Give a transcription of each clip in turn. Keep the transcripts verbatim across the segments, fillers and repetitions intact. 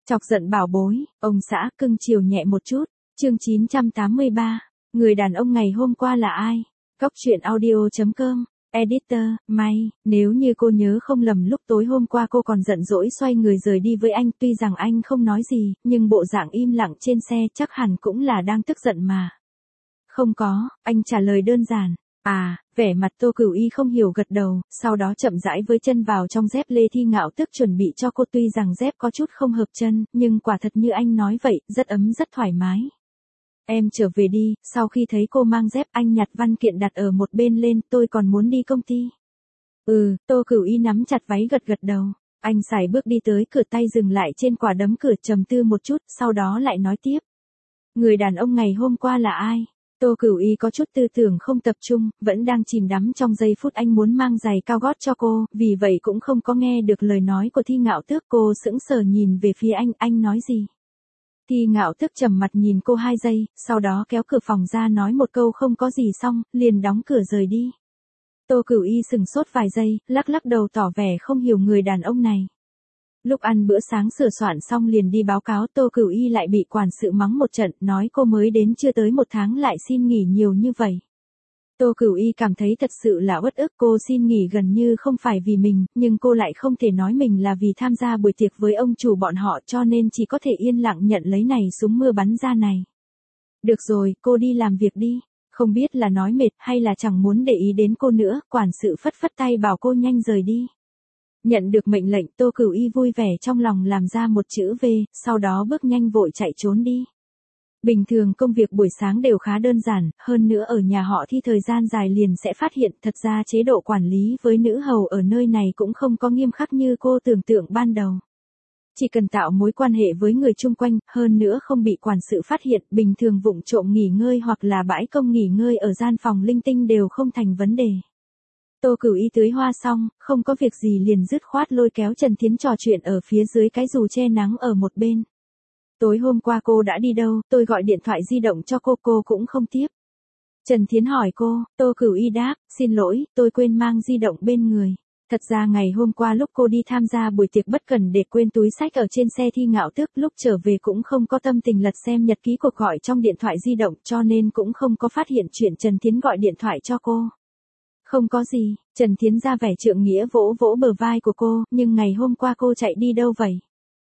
Chọc giận bảo bối, ông xã cưng chiều nhẹ một chút. Chương chín trăm tám mươi ba, người đàn ông ngày hôm qua là ai? Góc truyện audio chấm com. Editor, May, nếu như cô nhớ không lầm lúc tối hôm qua cô còn giận dỗi xoay người rời đi với anh, tuy rằng anh không nói gì, nhưng bộ dạng im lặng trên xe chắc hẳn cũng là đang tức giận mà. Không có, anh trả lời đơn giản. À, vẻ mặt Tô Cửu Y không hiểu gật đầu, sau đó chậm rãi với chân vào trong dép lê Thi Ngạo Tức chuẩn bị cho cô, tuy rằng dép có chút không hợp chân, nhưng quả thật như anh nói vậy, rất ấm rất thoải mái. Em trở về đi, sau khi thấy cô mang dép anh nhặt văn kiện đặt ở một bên lên, tôi còn muốn đi công ty. Ừ, Tô Cửu Y nắm chặt váy gật gật đầu. Anh sải bước đi tới cửa, tay dừng lại trên quả đấm cửa, trầm tư một chút, sau đó lại nói tiếp. Người đàn ông ngày hôm qua là ai? Tô Cửu Y có chút tư tưởng không tập trung, vẫn đang chìm đắm trong giây phút anh muốn mang giày cao gót cho cô, vì vậy cũng không có nghe được lời nói của Thi Ngạo Tước. Cô sững sờ nhìn về phía anh, anh nói gì? Thi Ngạo Tước trầm mặt nhìn cô hai giây, sau đó kéo cửa phòng ra nói một câu không có gì xong, liền đóng cửa rời đi. Tô Cửu Y sừng sốt vài giây, lắc lắc đầu tỏ vẻ không hiểu người đàn ông này. Lúc ăn bữa sáng sửa soạn xong liền đi báo cáo, Tô Cửu Y lại bị quản sự mắng một trận, nói cô mới đến chưa tới một tháng lại xin nghỉ nhiều như vậy. Tô Cửu Y cảm thấy thật sự là uất ức, cô xin nghỉ gần như không phải vì mình, nhưng cô lại không thể nói mình là vì tham gia buổi tiệc với ông chủ bọn họ, cho nên chỉ có thể yên lặng nhận lấy này súng mưa bắn ra này. Được rồi, cô đi làm việc đi. Không biết là nói mệt hay là chẳng muốn để ý đến cô nữa, quản sự phất phất tay bảo cô nhanh rời đi. Nhận được mệnh lệnh, Tô Cửu Y vui vẻ trong lòng làm ra một chữ V, sau đó bước nhanh vội chạy trốn đi. Bình thường công việc buổi sáng đều khá đơn giản, hơn nữa ở nhà họ Thi thời gian dài liền sẽ phát hiện thật ra chế độ quản lý với nữ hầu ở nơi này cũng không có nghiêm khắc như cô tưởng tượng ban đầu. Chỉ cần tạo mối quan hệ với người chung quanh, hơn nữa không bị quản sự phát hiện, bình thường vụng trộm nghỉ ngơi hoặc là bãi công nghỉ ngơi ở gian phòng linh tinh đều không thành vấn đề. Tô Cửu Y tưới hoa xong, không có việc gì liền dứt khoát lôi kéo Trần Thiến trò chuyện ở phía dưới cái dù che nắng ở một bên. Tối hôm qua cô đã đi đâu, tôi gọi điện thoại di động cho cô, cô cũng không tiếp. Trần Thiến hỏi cô, Tô Cửu Y đáp, xin lỗi, tôi quên mang di động bên người. Thật ra ngày hôm qua lúc cô đi tham gia buổi tiệc bất cẩn để quên túi xách ở trên xe Thi Ngạo Tước, lúc trở về cũng không có tâm tình lật xem nhật ký cuộc gọi trong điện thoại di động, cho nên cũng không có phát hiện chuyện Trần Thiến gọi điện thoại cho cô. Không có gì, Trần Thiến ra vẻ trượng nghĩa vỗ vỗ bờ vai của cô, nhưng ngày hôm qua cô chạy đi đâu vậy?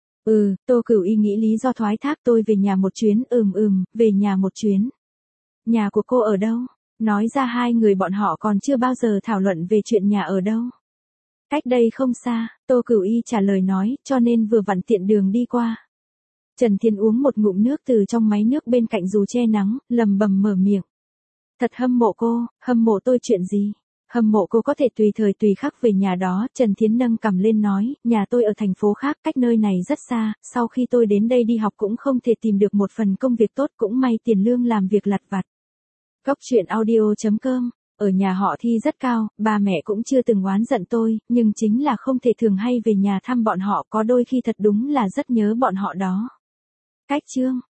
Ừ, Tô Cửu Y nghĩ lý do thoái thác, tôi về nhà một chuyến, ừm ừm, về nhà một chuyến. Nhà của cô ở đâu? Nói ra hai người bọn họ còn chưa bao giờ thảo luận về chuyện nhà ở đâu. Cách đây không xa, Tô Cửu Y trả lời nói, cho nên vừa vặn tiện đường đi qua. Trần Thiến uống một ngụm nước từ trong máy nước bên cạnh dù che nắng, lầm bầm mở miệng. Thật hâm mộ cô, hâm mộ tôi chuyện gì? Hâm mộ cô có thể tùy thời tùy khắc về nhà đó. Trần Thiến nâng cằm lên nói, nhà tôi ở thành phố khác, cách nơi này rất xa, sau khi tôi đến đây đi học cũng không thể tìm được một phần công việc tốt, cũng may tiền lương làm việc lặt vặt. Góc truyện audio chấm com. Ở nhà họ Thi rất cao, ba mẹ cũng chưa từng oán giận tôi, nhưng chính là không thể thường hay về nhà thăm bọn họ, có đôi khi thật đúng là rất nhớ bọn họ đó. Cách chương